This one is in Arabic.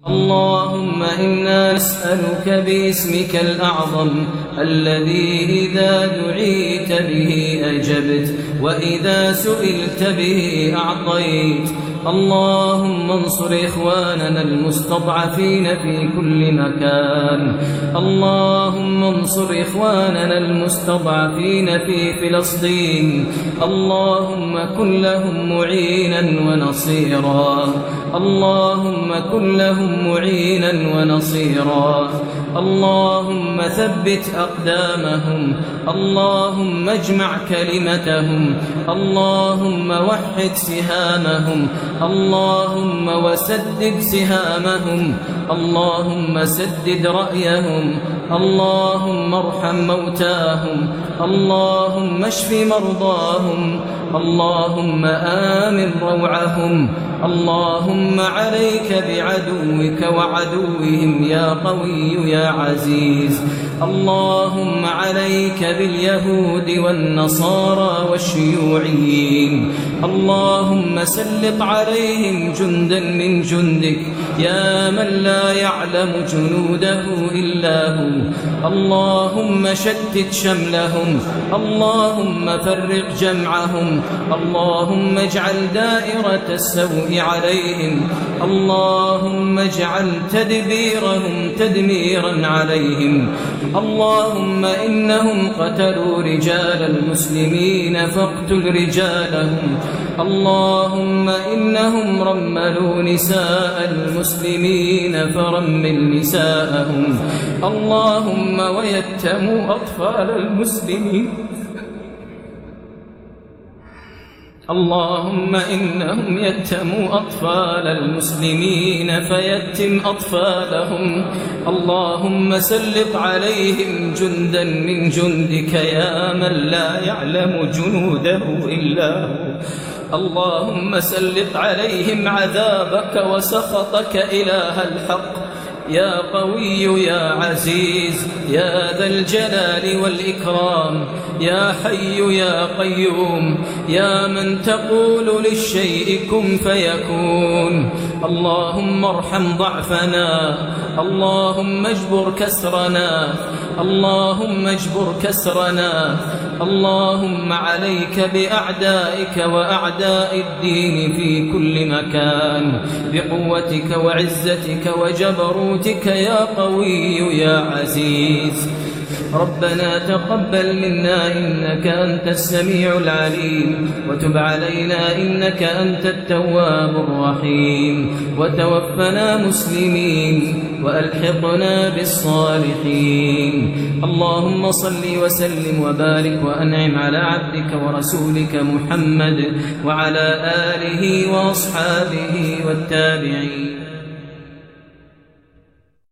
اللهم إنا نسألك باسمك الأعظم الذي إذا دعيت به أجبت وإذا سئلت به أعطيت. اللهم انصر إخواننا المستضعفين في كل مكان. اللهم انصر إخواننا المستضعفين في فلسطين. اللهم كن لهم معينا ونصيرا. اللهم كن لهم معينا ونصيرا. اللهم ثبت أقدامهم. اللهم اجمع كلمتهم. اللهم وحد سهامهم. اللهم وسدد سهامهم. اللهم سدد رأيهم. اللهم ارحم موتاهم. اللهم اشف مرضاهم. اللهم آمن روعهم. اللهم عليك بعدوك وعدوهم يا قوي يا عزيز. اللهم عليك باليهود والنصارى والشيوعيين. اللهم سلط عليهم جندا من جندك يا من لا يعلم جنوده إلا هو. اللهم شتت شملهم. اللهم فرق جمعهم. اللهم اجعل دائرة السوء عليهم. اللهم اجعل تدبيرهم تدميرا عليهم. اللهم إنهم قتلوا رجال المسلمين فاقتل رجالهم. اللهم إنهم رملوا نساء المسلمين فرمل نساءهم. اللهم ويتموا أطفال المسلمين. اللهم إنهم يتموا أطفال المسلمين فيتم أطفالهم. اللهم سلط عليهم جندا من جندك يا من لا يعلم جنوده إلا هو. اللهم سلط عليهم عذابك وسخطك إله الحق يا قوي يا عزيز يا ذا الجلال والإكرام يا حي يا قيوم يا من تقول للشيء كن فيكون. اللهم ارحم ضعفنا. اللهم اجبر كسرنا. اللهم اجبر كسرنا. اللهم عليك بأعدائك وأعداء الدين في كل مكان بقوتك وعزتك وجبروتك يا قوي يا عزيز. ربنا تقبل منا إنك أنت السميع العليم وتب علينا إنك أنت التواب الرحيم وتوفنا مسلمين وألحقنا بالصالحين. اللهم صل وسلم وبارك وأنعم على عبدك ورسولك محمد وعلى آله وأصحابه والتابعين.